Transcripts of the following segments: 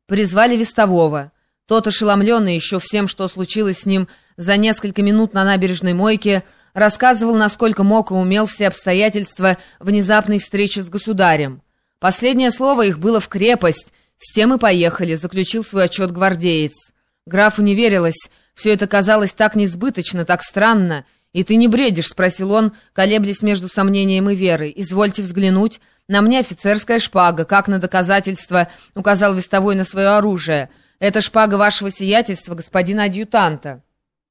Призвали вестового. Тот, ошеломленный еще всем, что случилось с ним за несколько минут на набережной мойке, рассказывал, насколько мог и умел все обстоятельства внезапной встречи с государем. Последнее слово их было в крепость. С тем и поехали, заключил свой отчет гвардеец. Графу не верилось, все это казалось так несбыточно, так странно. «И ты не бредишь?» — спросил он, колеблясь между сомнением и верой. «Извольте взглянуть. На мне офицерская шпага, как на доказательство», — указал вестовой на свое оружие. «Это шпага вашего сиятельства, господина адъютанта».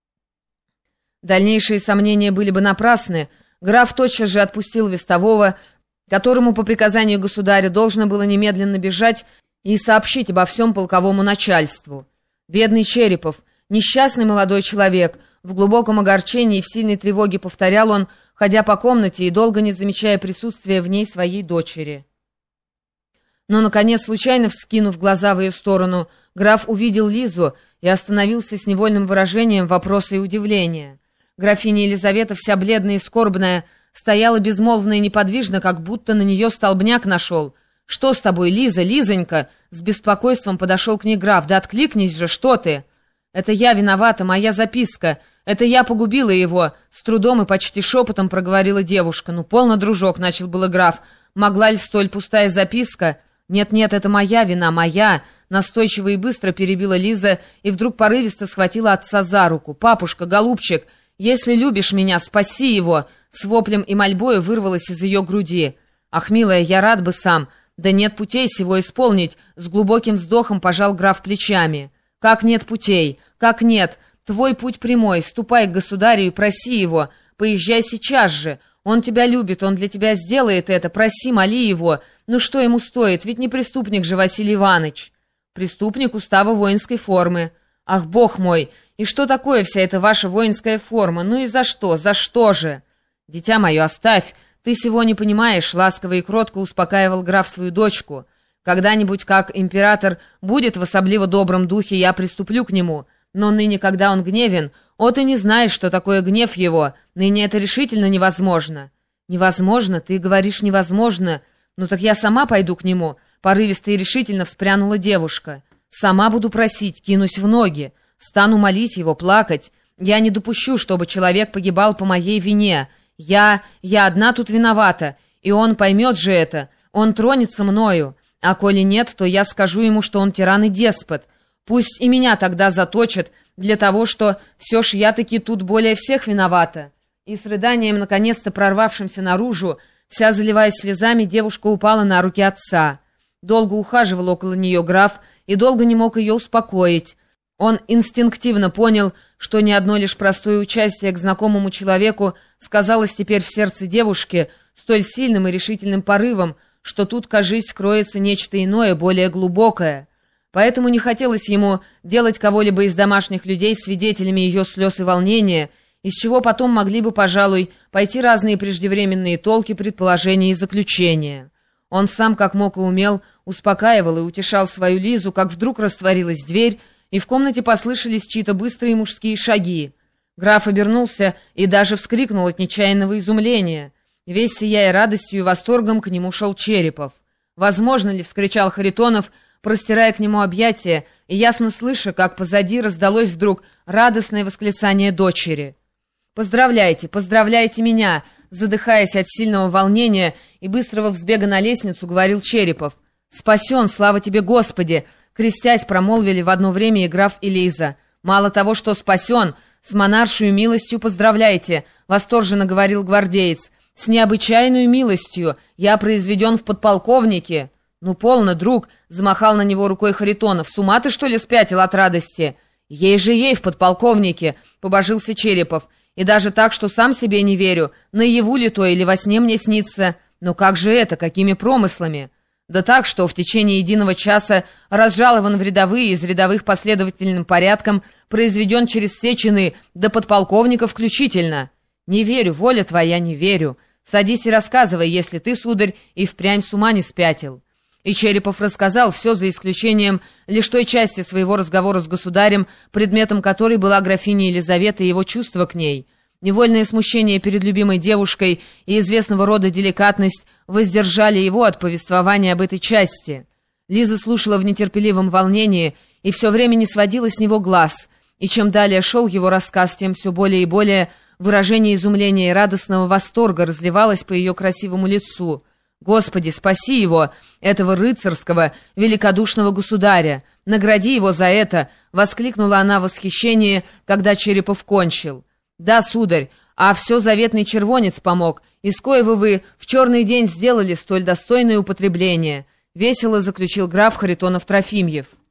Дальнейшие сомнения были бы напрасны. Граф тотчас же отпустил вестового, которому по приказанию государя должно было немедленно бежать и сообщить обо всем полковому начальству. Бедный Черепов, несчастный молодой человек, в глубоком огорчении и в сильной тревоге повторял он, ходя по комнате и долго не замечая присутствия в ней своей дочери. Но, наконец, случайно вскинув глаза в ее сторону, граф увидел Лизу и остановился с невольным выражением вопроса и удивления. Графиня Елизавета, вся бледная и скорбная, стояла безмолвно и неподвижно, как будто на нее столбняк нашел. «Что с тобой, Лиза, Лизонька?» С беспокойством подошел к ней граф. «Да откликнись же, что ты?» «Это я виновата, моя записка. Это я погубила его», — с трудом и почти шепотом проговорила девушка. «Ну, полно, дружок», — начал было граф. «Могла ли столь пустая записка?» «Нет-нет, это моя вина, моя», — настойчиво и быстро перебила Лиза и вдруг порывисто схватила отца за руку. «Папушка, голубчик, если любишь меня, спаси его!» С воплем и мольбою вырвалась из ее груди. «Ах, милая, я рад бы сам. Да нет путей сего исполнить», — с глубоким вздохом пожал граф плечами. «Как нет путей? Как нет? Твой путь прямой. Ступай к государю и проси его. Поезжай сейчас же. Он тебя любит, он для тебя сделает это. Проси, моли его. Ну что ему стоит? Ведь не преступник же Василий Иванович. Преступник устава воинской формы. Ах, бог мой! И что такое вся эта ваша воинская форма? Ну и за что? За что же? Дитя мое, оставь. Ты сего не понимаешь», — ласково и кротко успокаивал граф свою дочку. «Когда-нибудь, как император будет в особливо добром духе, я приступлю к нему. Но ныне, когда он гневен, ты не знаешь, что такое гнев его. Ныне это решительно невозможно». «Невозможно? Ты говоришь невозможно? Ну так я сама пойду к нему», — порывисто и решительно вспрянула девушка. «Сама буду просить, кинусь в ноги. Стану молить его, плакать. Я не допущу, чтобы человек погибал по моей вине. Я одна тут виновата, и он поймет же это. Он тронется мною. А коли нет, то я скажу ему, что он тиран и деспот. Пусть и меня тогда заточат, для того, что все ж я таки тут более всех виновата». И с рыданием, наконец-то прорвавшимся наружу, вся заливаясь слезами, девушка упала на руки отца. Долго ухаживал около нее граф и долго не мог ее успокоить. Он инстинктивно понял, что ни одно лишь простое участие к знакомому человеку сказалось теперь в сердце девушки столь сильным и решительным порывом, что тут, кажись, кроется нечто иное, более глубокое. Поэтому не хотелось ему делать кого-либо из домашних людей свидетелями ее слез и волнения, из чего потом могли бы, пожалуй, пойти разные преждевременные толки, предположения и заключения. Он сам, как мог и умел, успокаивал и утешал свою Лизу, как вдруг растворилась дверь, и в комнате послышались чьи-то быстрые мужские шаги. Граф обернулся и даже вскрикнул от нечаянного изумления. Весь сияя радостью и восторгом, к нему шел Черепов. «Возможно ли?» — вскричал Харитонов, простирая к нему объятия, и ясно слыша, как позади раздалось вдруг радостное восклицание дочери. «Поздравляйте, поздравляйте меня!» Задыхаясь от сильного волнения и быстрого взбега на лестницу, говорил Черепов. «Спасен, слава тебе, Господи!» Крестясь, промолвили в одно время и граф, и Лиза. «Мало того, что спасен, с монаршую милостью поздравляйте!» Восторженно говорил гвардеец. «С необычайную милостью! Я произведен в подполковнике!» «Ну, полно, друг!» — замахал на него рукой Харитонов. «С ума ты, что ли, спятил от радости?» «Ей же ей в подполковнике!» — побожился Черепов. «И даже так, что сам себе не верю, наяву ли то или во сне мне снится. Но как же это, какими промыслами?» «Да так, что в течение единого часа разжалован в рядовые, из рядовых последовательным порядком, произведен через все чины, до подполковника включительно». «Не верю, воля твоя, не верю. Садись и рассказывай, если ты, сударь, и впрямь с ума не спятил». И Черепов рассказал все за исключением лишь той части своего разговора с государем, предметом которой была графиня Елизавета и его чувства к ней. Невольное смущение перед любимой девушкой и известного рода деликатность воздержали его от повествования об этой части. Лиза слушала в нетерпеливом волнении и все время не сводила с него глаз, и чем далее шел его рассказ, тем все более и более выражение изумления и радостного восторга разливалось по ее красивому лицу. «Господи, спаси его, этого рыцарского, великодушного государя! Награди его за это!» — воскликнула она в восхищении, когда Черепов кончил. «Да, сударь, а все заветный червонец помог, из коего вы в черный день сделали столь достойное употребление», — весело заключил граф Харитонов-Трофимьев.